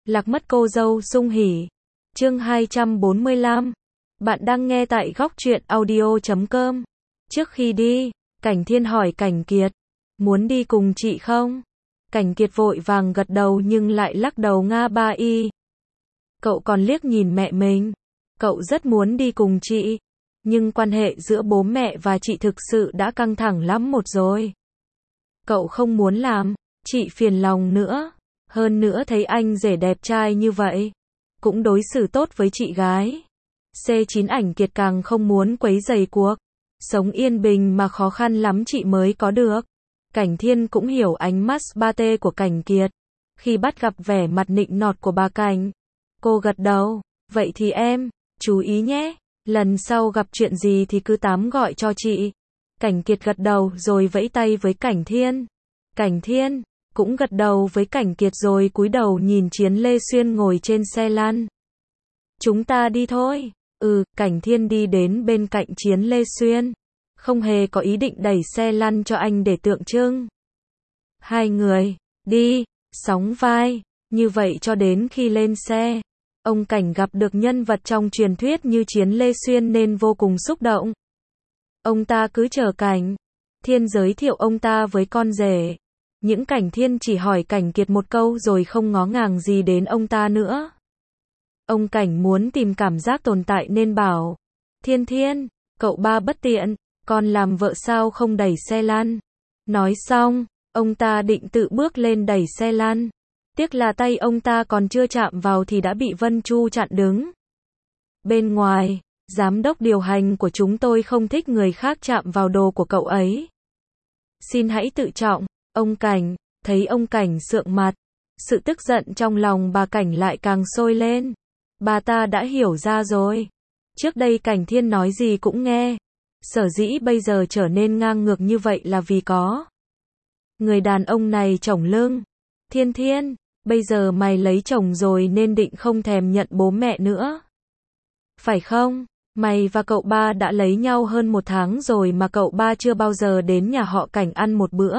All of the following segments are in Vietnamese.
Lạc mất cô dâu sung hỉ. Chương 245. Bạn đang nghe tại góc truyện audio.com. Trước khi đi, Cảnh Thiên hỏi Cảnh Kiệt, muốn đi cùng chị không? Cảnh Kiệt vội vàng gật đầu nhưng lại lắc đầu nga ba y. Cậu còn liếc nhìn mẹ mình. Cậu rất muốn đi cùng chị, nhưng quan hệ giữa bố mẹ và chị thực sự đã căng thẳng lắm một rồi. Cậu không muốn làm chị phiền lòng nữa. Hơn nữa thấy anh rể đẹp trai như vậy, cũng đối xử tốt với chị gái. C9 Ảnh Kiệt càng không muốn quấy rầy cuộc sống yên bình mà khó khăn lắm chị mới có được. Cảnh Thiên cũng hiểu ánh mắt ba tê của Cảnh Kiệt khi bắt gặp vẻ mặt nịnh nọt của bà Cảnh. Cô gật đầu, vậy thì em chú ý nhé, lần sau gặp chuyện gì thì cứ tám gọi cho chị. Cảnh Kiệt gật đầu rồi vẫy tay với Cảnh Thiên. Cảnh Thiên cũng gật đầu với Cảnh Kiệt rồi cúi đầu nhìn Chiến Lê Xuyên ngồi trên xe lăn. Chúng ta đi thôi. Cảnh Thiên đi đến bên cạnh Chiến Lê Xuyên, không hề có ý định đẩy xe lăn cho anh để tượng trưng. Hai người đi sóng vai như vậy cho đến khi lên xe. Ông Cảnh gặp được nhân vật trong truyền thuyết như Chiến Lê Xuyên nên vô cùng xúc động. Ông ta cứ chờ Cảnh Thiên giới thiệu ông ta với con rể. Những Cảnh Thiên chỉ hỏi Cảnh Kiệt một câu rồi không ngó ngàng gì đến ông ta nữa. Ông Cảnh muốn tìm cảm giác tồn tại nên bảo, Thiên, cậu ba bất tiện, con làm vợ sao không đẩy xe lăn. Nói xong, ông ta định tự bước lên đẩy xe lăn. Tiếc là tay ông ta còn chưa chạm vào thì đã bị Vân Chu chặn đứng. Bên ngoài, giám đốc điều hành của chúng tôi không thích người khác chạm vào đồ của cậu ấy. Xin hãy tự trọng. Ông Cảnh, thấy ông Cảnh sượng mặt, sự tức giận trong lòng bà Cảnh lại càng sôi lên. Bà ta đã hiểu ra rồi. Trước đây Cảnh Thiên nói gì cũng nghe. Sở dĩ bây giờ trở nên ngang ngược như vậy là vì có người đàn ông này chổng lưng. Thiên, bây giờ mày lấy chồng rồi nên định không thèm nhận bố mẹ nữa. Phải không? Mày và cậu ba đã lấy nhau hơn 1 tháng rồi mà cậu ba chưa bao giờ đến nhà họ Cảnh ăn một bữa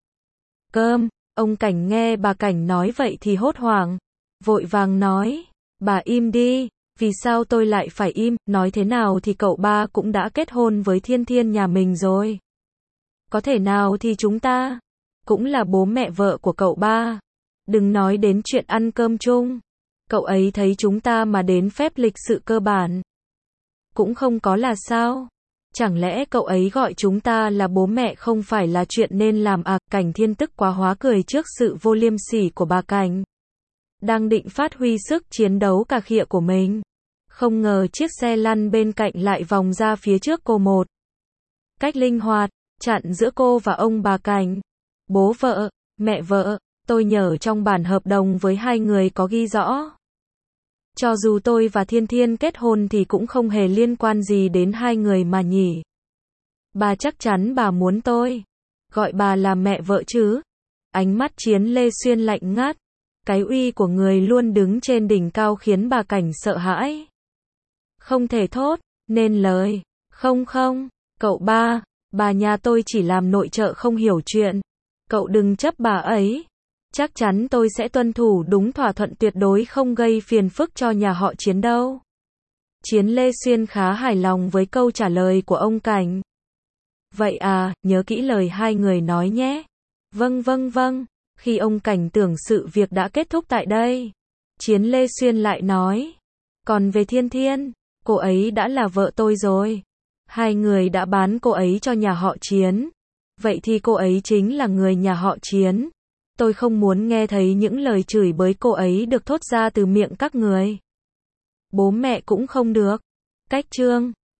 cơm. Ông Cảnh nghe bà Cảnh nói vậy thì hốt hoảng, vội vàng nói, bà im đi. Vì sao tôi lại phải im, nói thế nào thì cậu ba cũng đã kết hôn với Thiên nhà mình rồi. Có thể nào thì chúng ta cũng là bố mẹ vợ của cậu ba. Đừng nói đến chuyện ăn cơm chung. Cậu ấy thấy chúng ta mà đến phép lịch sự cơ bản cũng không có là sao? Chẳng lẽ cậu ấy gọi chúng ta là bố mẹ không phải là chuyện nên làm à? Cảnh Thiên tức quá hóa cười trước sự vô liêm sỉ của bà Cảnh. Đang định phát huy sức chiến đấu cà khịa của mình. Không ngờ chiếc xe lăn bên cạnh lại vòng ra phía trước cô một cách linh hoạt, chặn giữa cô và ông bà Cảnh. Bố vợ, mẹ vợ, tôi nhớ trong bản hợp đồng với hai người có ghi rõ. Cho dù tôi và Thiên kết hôn thì cũng không hề liên quan gì đến hai người mà nhỉ. Bà chắc chắn bà muốn tôi gọi bà là mẹ vợ chứ? Ánh mắt Chiến Lê Xuyên lạnh ngắt. Cái uy của người luôn đứng trên đỉnh cao khiến bà Cảnh sợ hãi. Không thể thốt nên lời. Không, cậu ba, bà nhà tôi chỉ làm nội trợ không hiểu chuyện. Cậu đừng chấp bà ấy. Chắc chắn tôi sẽ tuân thủ đúng thỏa thuận, tuyệt đối không gây phiền phức cho nhà họ Chiến đâu. Chiến Lê Xuyên khá hài lòng với câu trả lời của ông Cảnh. Vậy à, nhớ kỹ lời hai người nói nhé. Vâng. Khi ông Cảnh tưởng sự việc đã kết thúc tại đây, Chiến Lê Xuyên lại nói, còn về Thiên, cô ấy đã là vợ tôi rồi. Hai người đã bán cô ấy cho nhà họ Chiến. Vậy thì cô ấy chính là người nhà họ Chiến. Tôi không muốn nghe thấy những lời chửi bới cô ấy được thốt ra từ miệng các người. Bố mẹ cũng không được. Cách chương